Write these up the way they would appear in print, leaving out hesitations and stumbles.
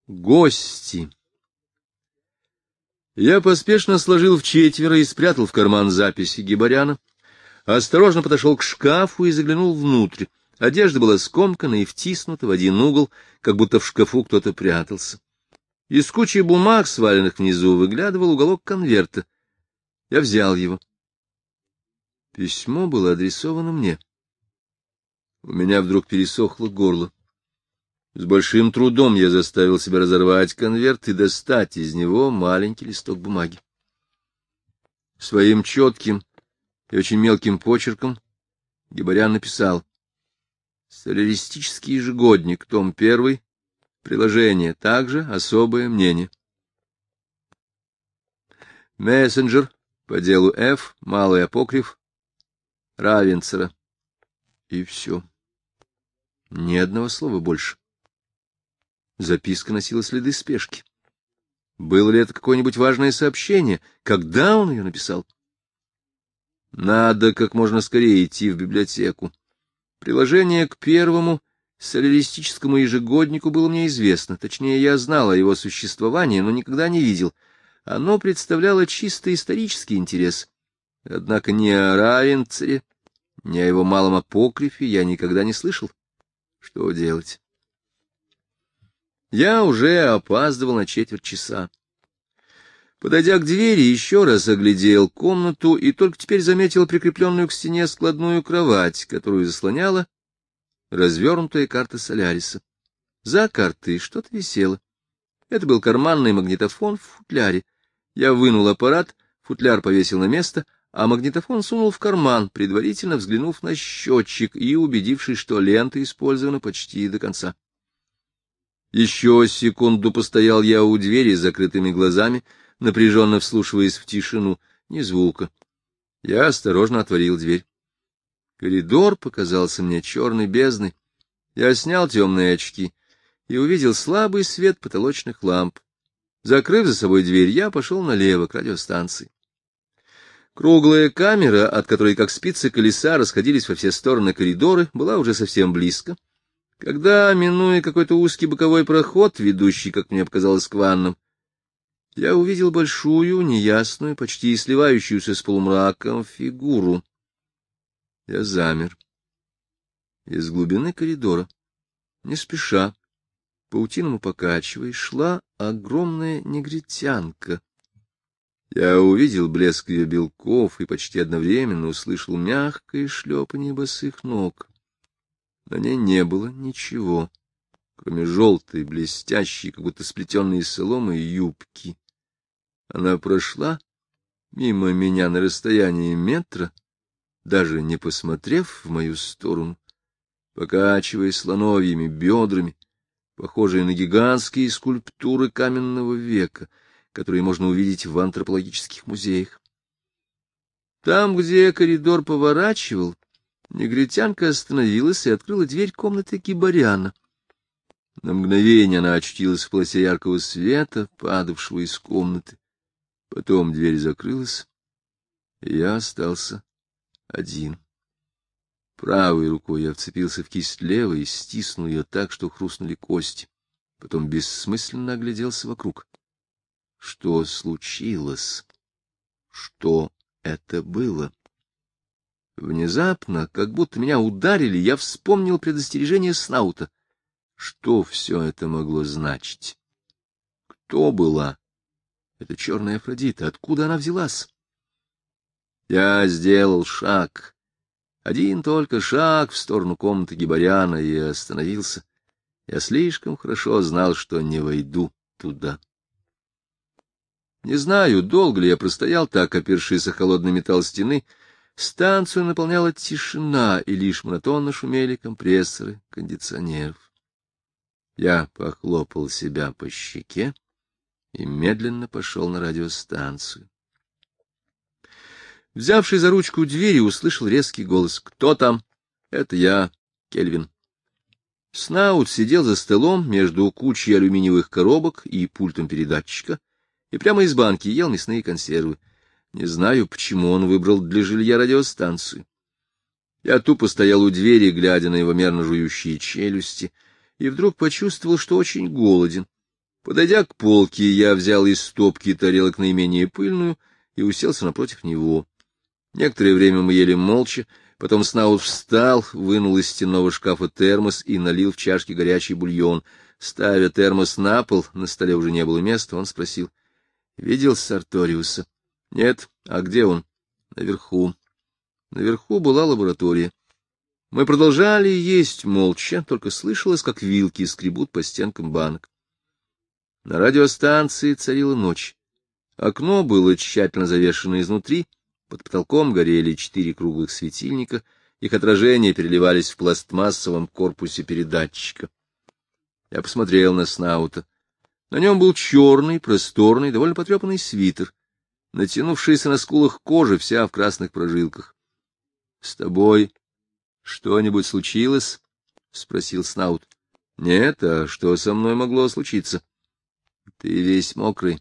Гости. Я поспешно сложил в четверо и спрятал в карман записи Гибаряна. Осторожно подошел к шкафу и заглянул внутрь. Одежда была скомкана и втиснута в один угол, как будто в шкафу кто-то прятался. Из кучи бумаг, сваленных внизу, выглядывал уголок конверта. Я взял его. Письмо было адресовано мне. У меня вдруг пересохло горло. С большим трудом я заставил себя разорвать конверт и достать из него маленький листок бумаги. Своим четким и очень мелким почерком Гибарян написал: «Соляристический ежегодник, том 1, приложение, также особое мнение». Мессенджер по делу Ф, малый апокриф, Равенцера. И все. Ни одного слова больше. Записка носила следы спешки. Было ли это какое-нибудь важное сообщение? Когда он ее написал? Надо как можно скорее идти в библиотеку. Приложение к первому соляристическому ежегоднику было мне известно. Точнее, я знал о его существовании, но никогда не видел. Оно представляло чисто исторический интерес. Однако ни о Равенцере, ни о его малом апокрифе я никогда не слышал. Что делать? Я уже опаздывал на четверть часа. Подойдя к двери, еще раз оглядел комнату и только теперь заметил прикрепленную к стене складную кровать, которую заслоняла развернутая карта Соляриса. За картой что-то висело. Это был карманный магнитофон в футляре. Я вынул аппарат, футляр повесил на место, а магнитофон сунул в карман, предварительно взглянув на счетчик и убедившись, что лента использована почти до конца. Еще секунду постоял я у двери с закрытыми глазами, напряженно вслушиваясь в тишину, ни звука. Я осторожно отворил дверь. Коридор показался мне черной бездной. Я снял темные очки и увидел слабый свет потолочных ламп. Закрыв за собой дверь, я пошел налево, к радиостанции. Круглая камера, от которой, как спицы колеса, расходились во все стороны коридоры, была уже совсем близко, когда, минуя какой-то узкий боковой проход, ведущий, как мне показалось, к ваннам, я увидел большую, неясную, почти сливающуюся с полумраком фигуру. Я замер. Из глубины коридора, не спеша, паутиному покачиваясь, шла огромная негритянка. Я увидел блеск ее белков и почти одновременно услышал мягкое шлепанье босых ног. На ней не было ничего, кроме желтой, блестящей, как будто сплетенной из соломы, юбки. Она прошла мимо меня на расстоянии метра, даже не посмотрев в мою сторону, покачиваясь слоновьими бедрами, похожие на гигантские скульптуры каменного века, которые можно увидеть в антропологических музеях. Там, где коридор поворачивал, негритянка остановилась и открыла дверь комнаты Гибаряна. На мгновение она очутилась в полосе яркого света, падавшего из комнаты. Потом дверь закрылась, и я остался один. Правой рукой я вцепился в кисть левой и стиснул ее так, что хрустнули кости. Потом бессмысленно огляделся вокруг. Что случилось? Что это было? Внезапно, как будто меня ударили, я вспомнил предостережение Снаута. Что все это могло значить? Кто была эта черная Афродита? Откуда она взялась? Я сделал шаг. Один только шаг в сторону комнаты Гибаряна и остановился. Я слишком хорошо знал, что не войду туда. Не знаю, долго ли я простоял так, опершись о холодный металл стены. Станцию наполняла тишина, и лишь монотонно шумели компрессоры кондиционеров. Я похлопал себя по щеке и медленно пошел на радиостанцию. Взявший за ручку двери, услышал резкий голос. «Кто там?» «Это я, Кельвин». Снаут сидел за столом между кучей алюминиевых коробок и пультом передатчика, и прямо из банки ел мясные консервы. Не знаю, почему он выбрал для жилья радиостанцию. Я тупо стоял у двери, глядя на его мерно жующие челюсти, и вдруг почувствовал, что очень голоден. Подойдя к полке, я взял из стопки тарелок наименее пыльную и уселся напротив него. Некоторое время мы ели молча, потом Снаут встал, вынул из стенного шкафа термос и налил в чашки горячий бульон. Ставя термос на пол, на столе уже не было места, он спросил: — Видел Сарториуса? — Нет. А где он? — Наверху. Наверху была лаборатория. Мы продолжали есть молча, только слышалось, как вилки скребут по стенкам банок. На радиостанции царила ночь. Окно было тщательно завешено изнутри, под потолком горели 4 круглых светильника, их отражения переливались в пластмассовом корпусе передатчика. Я посмотрел на Снаута. На нем был черный, просторный, довольно потрепанный свитер, натянувшаяся на скулах кожа вся в красных прожилках. — С тобой что-нибудь случилось? — спросил Снаут. — Нет, а что со мной могло случиться? — Ты весь мокрый.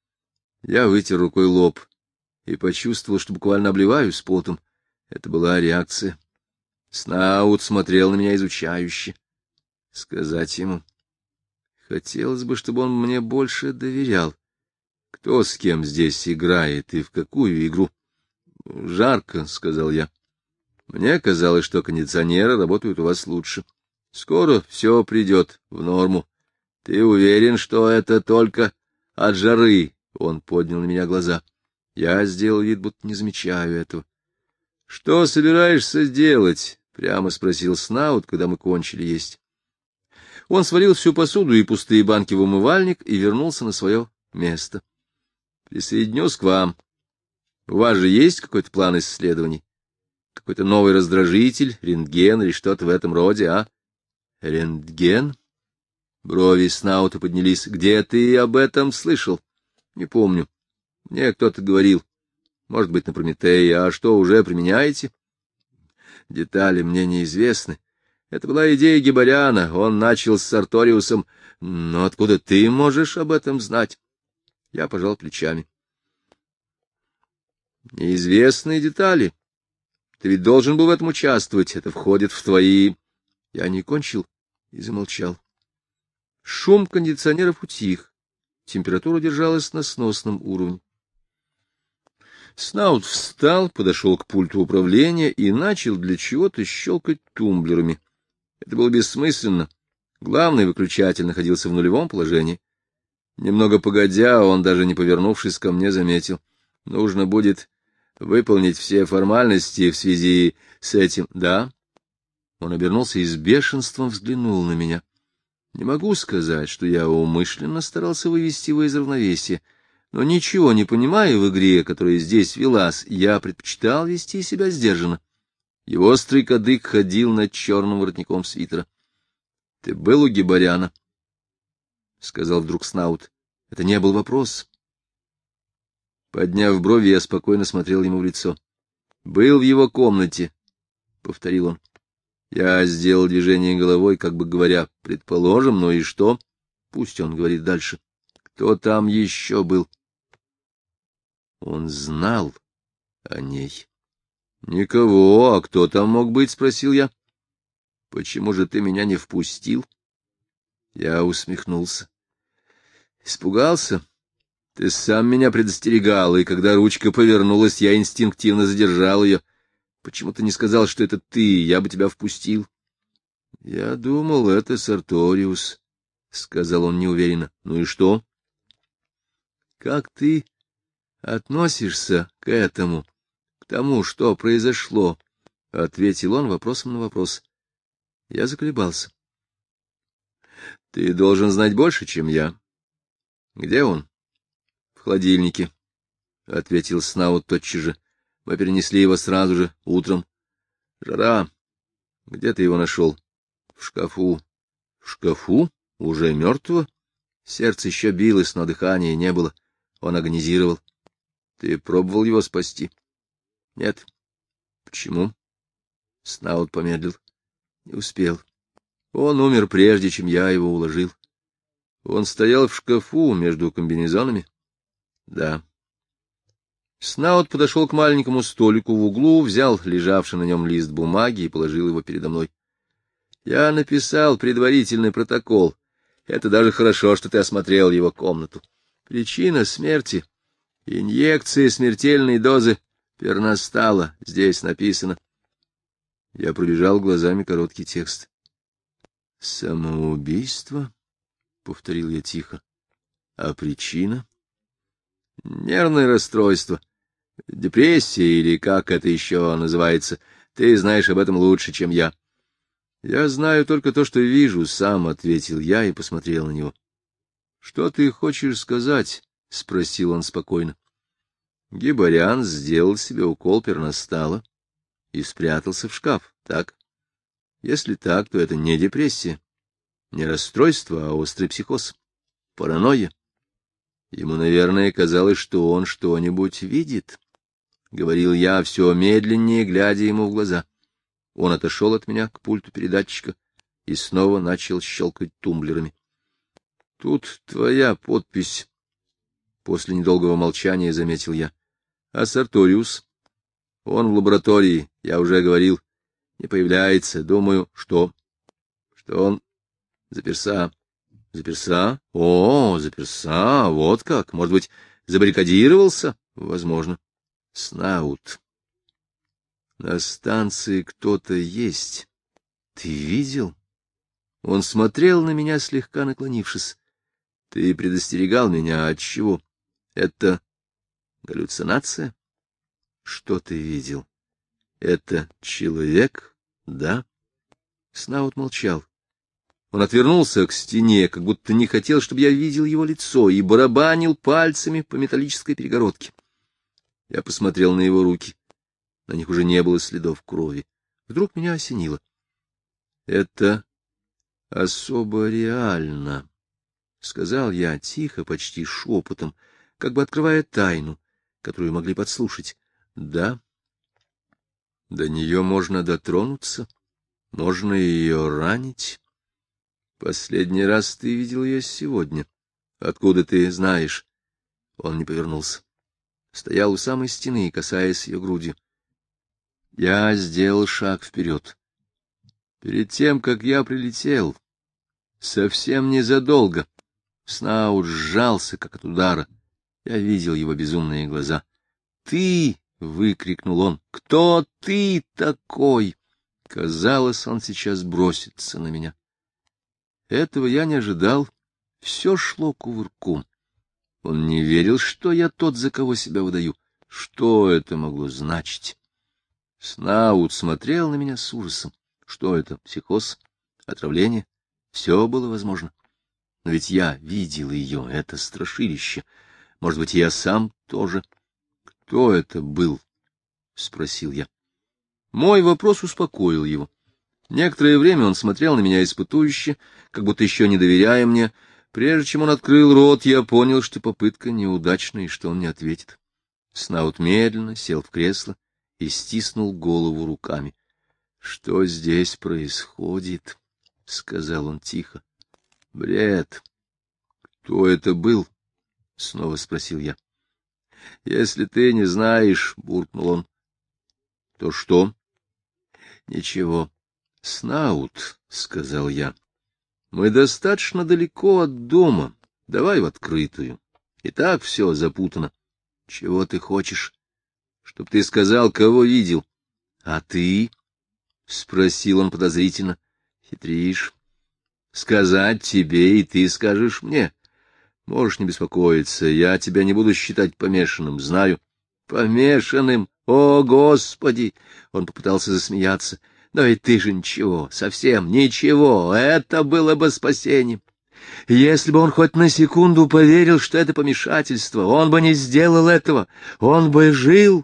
Я вытер рукой лоб и почувствовал, что буквально обливаюсь потом. Это была реакция. Снаут смотрел на меня изучающе. Сказать ему: хотелось бы, чтобы он мне больше доверял. Кто с кем здесь играет и в какую игру? — Жарко, — сказал я. — Мне казалось, что кондиционеры работают у вас лучше. Скоро все придет в норму. Ты уверен, что это только от жары? Он поднял на меня глаза. Я сделал вид, будто не замечаю этого. — Что собираешься делать? — прямо спросил Снаут, когда мы кончили есть. Он свалил всю посуду и пустые банки в умывальник и вернулся на свое место. — Присоединюсь к вам. У вас же есть какой-то план исследований? Какой-то новый раздражитель, рентген или что-то в этом роде, а? — Рентген? Брови Снаута поднялись. — Где ты об этом слышал? — Не помню. Мне кто-то говорил. Может быть, на Прометее. А что, уже применяете? — Детали мне неизвестны. Это была идея Гибаряна. Он начал с Сарториусом. Но откуда ты можешь об этом знать? Я пожал плечами. — Неизвестные детали. Ты ведь должен был в этом участвовать. Это входит в твои... Я не кончил и замолчал. Шум кондиционеров утих. Температура держалась на сносном уровне. Снаут встал, подошел к пульту управления и начал для чего-то щелкать тумблерами. Это было бессмысленно. Главный выключатель находился в нулевом положении. Немного погодя, он, даже не повернувшись ко мне, заметил: нужно будет выполнить все формальности в связи с этим. Да? Он обернулся и с бешенством взглянул на меня. Не могу сказать, что я умышленно старался вывести его из равновесия, но ничего не понимая в игре, которая здесь велась, я предпочитал вести себя сдержанно. Его острый кадык ходил над черным воротником свитера. — Ты был у Гибаряна? — сказал вдруг Снаут. Это не был вопрос. Подняв брови, я спокойно смотрел ему в лицо. — Был в его комнате, — повторил он. Я сделал движение головой, как бы говоря: предположим, ну и что? Пусть он говорит дальше. Кто там еще был? Он знал о ней. Никого. А кто там мог быть? — спросил я. Почему же ты меня не впустил? Я усмехнулся. Испугался? Ты сам меня предостерегал, и когда ручка повернулась, я инстинктивно задержал ее. Почему ты не сказал, что это ты? Я бы тебя впустил. — Я думал, это Сарториус, — сказал он неуверенно. — Ну и что? — Как ты относишься к этому, к тому, что произошло? — ответил он вопросом на вопрос. Я заколебался. — Ты должен знать больше, чем я. — Где он? — В холодильнике, — ответил Снаут тотчас же. Мы перенесли его сразу же, утром. Жара. Где ты его нашел? В шкафу. В шкафу? Уже мертвого? Сердце еще билось, но дыхания не было. Он агонизировал. Ты пробовал его спасти? Нет. Почему? Снаут помедлил. Не успел. Он умер прежде, чем я его уложил. Он стоял в шкафу между комбинезонами? Да. Снаут подошел к маленькому столику в углу, взял лежавший на нем лист бумаги и положил его передо мной. Я написал предварительный протокол. Это даже хорошо, что ты осмотрел его комнату. Причина смерти — инъекции смертельной дозы перностала. Здесь написано. Я пробежал глазами короткий текст. «Самоубийство?» — повторил я тихо. «А причина?» «Нервное расстройство. Депрессия или как это еще называется. Ты знаешь об этом лучше, чем я». «Я знаю только то, что вижу сам», — ответил я и посмотрел на него. «Что ты хочешь сказать?» — спросил он спокойно. Гибарян сделал себе укол перностала и спрятался в шкаф, так? Если так, то это не депрессия, не расстройство, а острый психоз, паранойя. Ему, наверное, казалось, что он что-нибудь видит. Говорил я все медленнее, глядя ему в глаза. Он отошел от меня к пульту передатчика и снова начал щелкать тумблерами. — Тут твоя подпись. После недолгого молчания заметил я. — А Сарториус? Он в лаборатории, я уже говорил. Не появляется. Думаю, что? Что он заперся. Заперся? О, заперся. Вот как. Может быть, забаррикадировался? Возможно. Снаут. На станции кто-то есть. Ты видел? Он смотрел на меня, слегка наклонившись. Ты предостерегал меня от чего? Это галлюцинация? Что ты видел? Это человек? Да? Снаут молчал. Он отвернулся к стене, как будто не хотел, чтобы я видел его лицо, и барабанил пальцами по металлической перегородке. Я посмотрел на его руки. На них уже не было следов крови. Вдруг меня осенило. Это особо реально, — сказал я тихо, почти шепотом, как бы открывая тайну, которую могли подслушать. Да, до нее можно дотронуться, можно ее ранить. Последний раз ты видел ее сегодня. Откуда ты знаешь? Он не повернулся. Стоял у самой стены, касаясь ее грудью. Я сделал шаг вперед. Перед тем, как я прилетел, совсем незадолго, Снаут сжался, как от удара. Я видел его безумные глаза. «Ты!» — выкрикнул он. «Кто ты такой?» Казалось, он сейчас бросится на меня. Этого я не ожидал. Все шло кувырком. Он не верил, что я тот, за кого себя выдаю. Что это могло значить? Снаут смотрел на меня с ужасом. Что это? Психоз? Отравление? Все было возможно. Но ведь я видел ее, это страшилище. Может быть, я сам тоже. Кто это был? — спросил я. Мой вопрос успокоил его. Некоторое время он смотрел на меня испытующе, как будто еще не доверяя мне. Прежде чем он открыл рот, я понял, что попытка неудачная и что он не ответит. Снаут медленно сел в кресло и стиснул голову руками. — Что здесь происходит? — сказал он тихо. — Бред. — Кто это был? — снова спросил я. — Если ты не знаешь, — буркнул он. — То что? — Ничего. — Снаут, — сказал я. — Мы достаточно далеко от дома. Давай в открытую. И так все запутано. — Чего ты хочешь? — Чтоб ты сказал, кого видел. — А ты? — спросил он подозрительно. — Хитришь. — Сказать тебе, и ты скажешь мне. Можешь не беспокоиться, я тебя не буду считать помешанным, знаю. — Помешанным? О, Господи! Он попытался засмеяться. — Но ведь ты же ничего, совсем ничего. Это было бы спасением. Если бы он хоть на секунду поверил, что это помешательство, он бы не сделал этого. Он бы жил.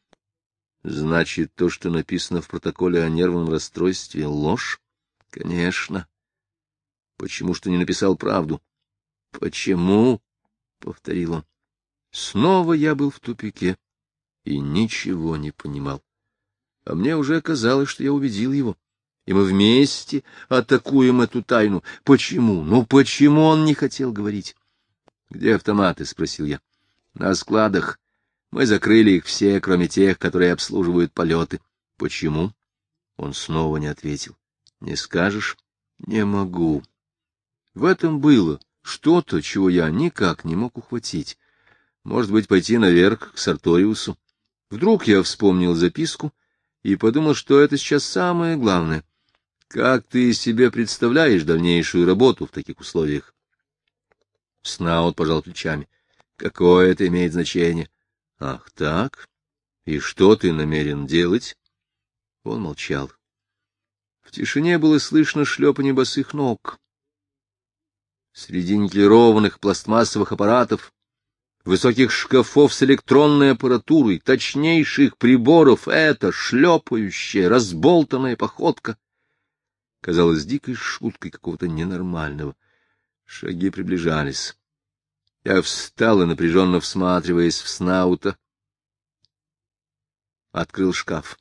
Значит, то, что написано в протоколе о нервном расстройстве, ложь? Конечно. Почему ж ты не написал правду? Почему? — повторил он. Снова я был в тупике и ничего не понимал. А мне уже казалось, что я убедил его, и мы вместе атакуем эту тайну. Почему? Ну, почему он не хотел говорить? — Где автоматы? — спросил я. — На складах. Мы закрыли их все, кроме тех, которые обслуживают полеты. — Почему? Он снова не ответил. — Не скажешь? — Не могу. В этом было что-то, чего я никак не мог ухватить. Может быть, пойти наверх к Сарториусу. Вдруг я вспомнил записку и подумал, что это сейчас самое главное. Как ты себе представляешь дальнейшую работу в таких условиях? Снаут пожал плечами. Какое это имеет значение? Ах, так? И что ты намерен делать? Он молчал. В тишине было слышно шлепанье босых ног. Среди никелированных пластмассовых аппаратов, высоких шкафов с электронной аппаратурой, точнейших приборов, эта шлепающая, разболтанная походка казалась дикой шуткой какого-то ненормального. Шаги приближались. Я встал и, напряженно всматриваясь в Снаута, открыл шкаф.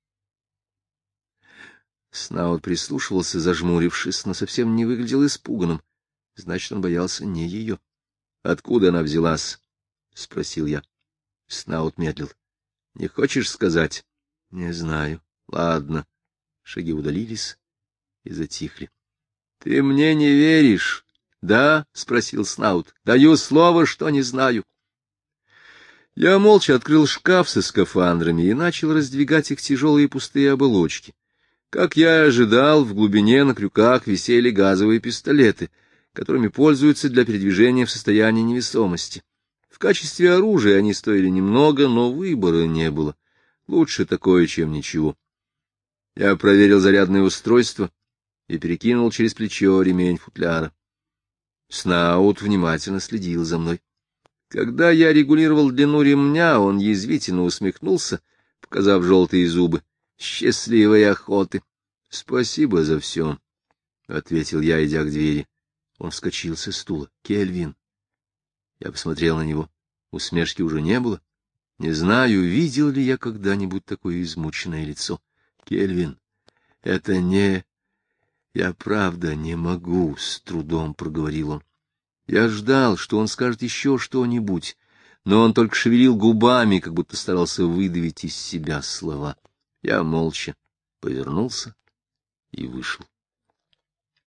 Снаут прислушивался, зажмурившись, но совсем не выглядел испуганным. Значит, он боялся не ее. — Откуда она взялась? — спросил я. Снаут медлил. — Не хочешь сказать? — Не знаю. — Ладно. Шаги удалились и затихли. — Ты мне не веришь? — Да? — спросил Снаут. — Даю слово, что не знаю. Я молча открыл шкаф со скафандрами и начал раздвигать их тяжелые пустые оболочки. Как я и ожидал, в глубине на крюках висели газовые пистолеты, которыми пользуются для передвижения в состоянии невесомости. В качестве оружия они стоили немного, но выбора не было. Лучше такое, чем ничего. Я проверил зарядное устройство и перекинул через плечо ремень футляра. Снаут внимательно следил за мной. Когда я регулировал длину ремня, он язвительно усмехнулся, показав желтые зубы. Счастливой охоты! — Спасибо за все, — ответил я, идя к двери. Он вскочил со стула. — Кельвин! Я посмотрел на него. Усмешки уже не было. Не знаю, видел ли я когда-нибудь такое измученное лицо. — Кельвин, это не... Я правда не могу, — с трудом проговорил он. Я ждал, что он скажет еще что-нибудь, но он только шевелил губами, как будто старался выдавить из себя слова. Я молча повернулся и вышел.